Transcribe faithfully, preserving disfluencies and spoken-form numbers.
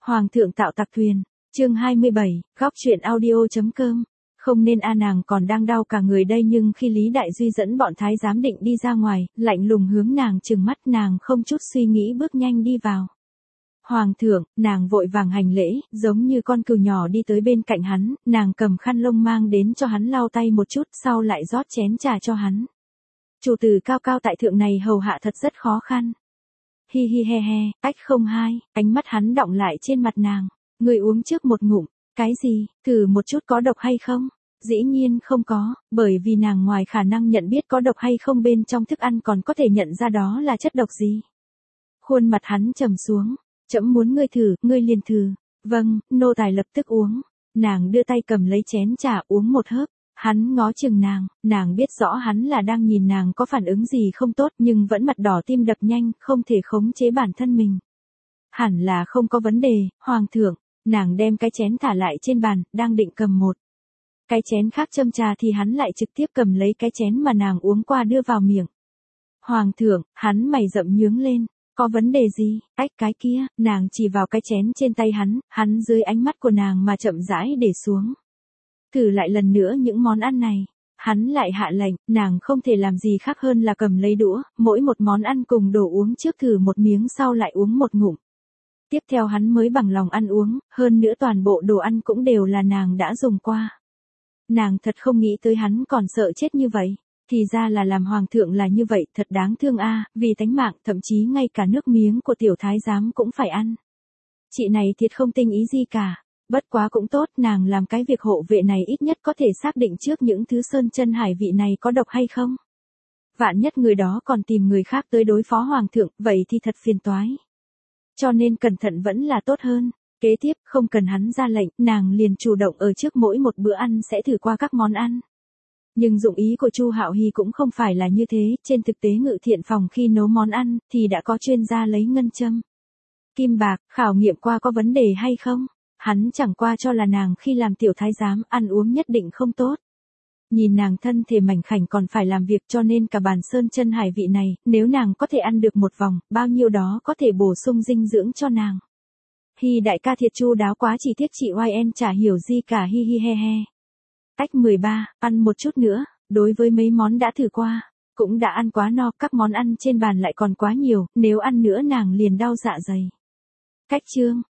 Hoàng thượng tạo tặc thuyền, chương hai mươi bảy, góc truyện audio.com. Không nên a nàng còn đang đau cả người đây nhưng khi Lý Đại Duy dẫn bọn thái giám định đi ra ngoài, lạnh lùng hướng nàng trừng mắt, nàng không chút suy nghĩ bước nhanh đi vào. Hoàng thượng, nàng vội vàng hành lễ, giống như con cừu nhỏ đi tới bên cạnh hắn, nàng cầm khăn lông mang đến cho hắn lau tay một chút, sau lại rót chén trà cho hắn. Chủ tử cao cao tại thượng này hầu hạ thật rất khó khăn. Hi hi he he, ách không hai, ánh mắt hắn đọng lại trên mặt nàng. Người uống trước một ngụm, cái gì, thử một chút có độc hay không? Dĩ nhiên không có, bởi vì nàng ngoài khả năng nhận biết có độc hay không bên trong thức ăn còn có thể nhận ra đó là chất độc gì. Khuôn mặt hắn trầm xuống, trẫm muốn ngươi thử, ngươi liền thử. Vâng, nô tài lập tức uống. Nàng đưa tay cầm lấy chén trà uống một hớp. Hắn ngó chừng nàng, nàng biết rõ hắn là đang nhìn nàng có phản ứng gì không tốt nhưng vẫn mặt đỏ tim đập nhanh, không thể khống chế bản thân mình. Hẳn là không có vấn đề, hoàng thượng. Nàng đem cái chén thả lại trên bàn, đang định cầm một cái chén khác châm trà thì hắn lại trực tiếp cầm lấy cái chén mà nàng uống qua đưa vào miệng. Hoàng thượng, hắn mày rậm nhướng lên. Có vấn đề gì, ách cái kia, nàng chỉ vào cái chén trên tay hắn, hắn dưới ánh mắt của nàng mà chậm rãi để xuống. Thử lại lần nữa những món ăn này. Hắn lại hạ lệnh, nàng không thể làm gì khác hơn là cầm lấy đũa, mỗi một món ăn cùng đồ uống trước thử một miếng sau lại uống một ngụm. Tiếp theo hắn mới bằng lòng ăn uống, hơn nữa toàn bộ đồ ăn cũng đều là nàng đã dùng qua. Nàng thật không nghĩ tới hắn còn sợ chết như vậy. Thì ra là làm hoàng thượng là như vậy, thật đáng thương a, vì tánh mạng, thậm chí ngay cả nước miếng của tiểu thái giám cũng phải ăn. Chị này thiệt không tinh ý gì cả. Bất quá cũng tốt, nàng làm cái việc hộ vệ này ít nhất có thể xác định trước những thứ sơn chân hải vị này có độc hay không. Vạn nhất người đó còn tìm người khác tới đối phó hoàng thượng, vậy thì thật phiền toái. Cho nên cẩn thận vẫn là tốt hơn. Kế tiếp, không cần hắn ra lệnh, nàng liền chủ động ở trước mỗi một bữa ăn sẽ thử qua các món ăn. Nhưng dụng ý của Chu Hạo Hy cũng không phải là như thế, trên thực tế Ngự Thiện phòng khi nấu món ăn, thì đã có chuyên gia lấy ngân châm. Kim bạc, khảo nghiệm qua có vấn đề hay không? Hắn chẳng qua cho là nàng khi làm tiểu thái giám ăn uống nhất định không tốt. Nhìn nàng thân thể mảnh khảnh còn phải làm việc cho nên cả bàn sơn chân hải vị này, nếu nàng có thể ăn được một vòng, bao nhiêu đó có thể bổ sung dinh dưỡng cho nàng. Hi đại ca thiệt chu đáo quá, chỉ tiếc chị oai en chả hiểu gì cả, hi hi he he. Cách mười ba, ăn một chút nữa, đối với mấy món đã thử qua, cũng đã ăn quá no, các món ăn trên bàn lại còn quá nhiều, nếu ăn nữa nàng liền đau dạ dày. Cách chương,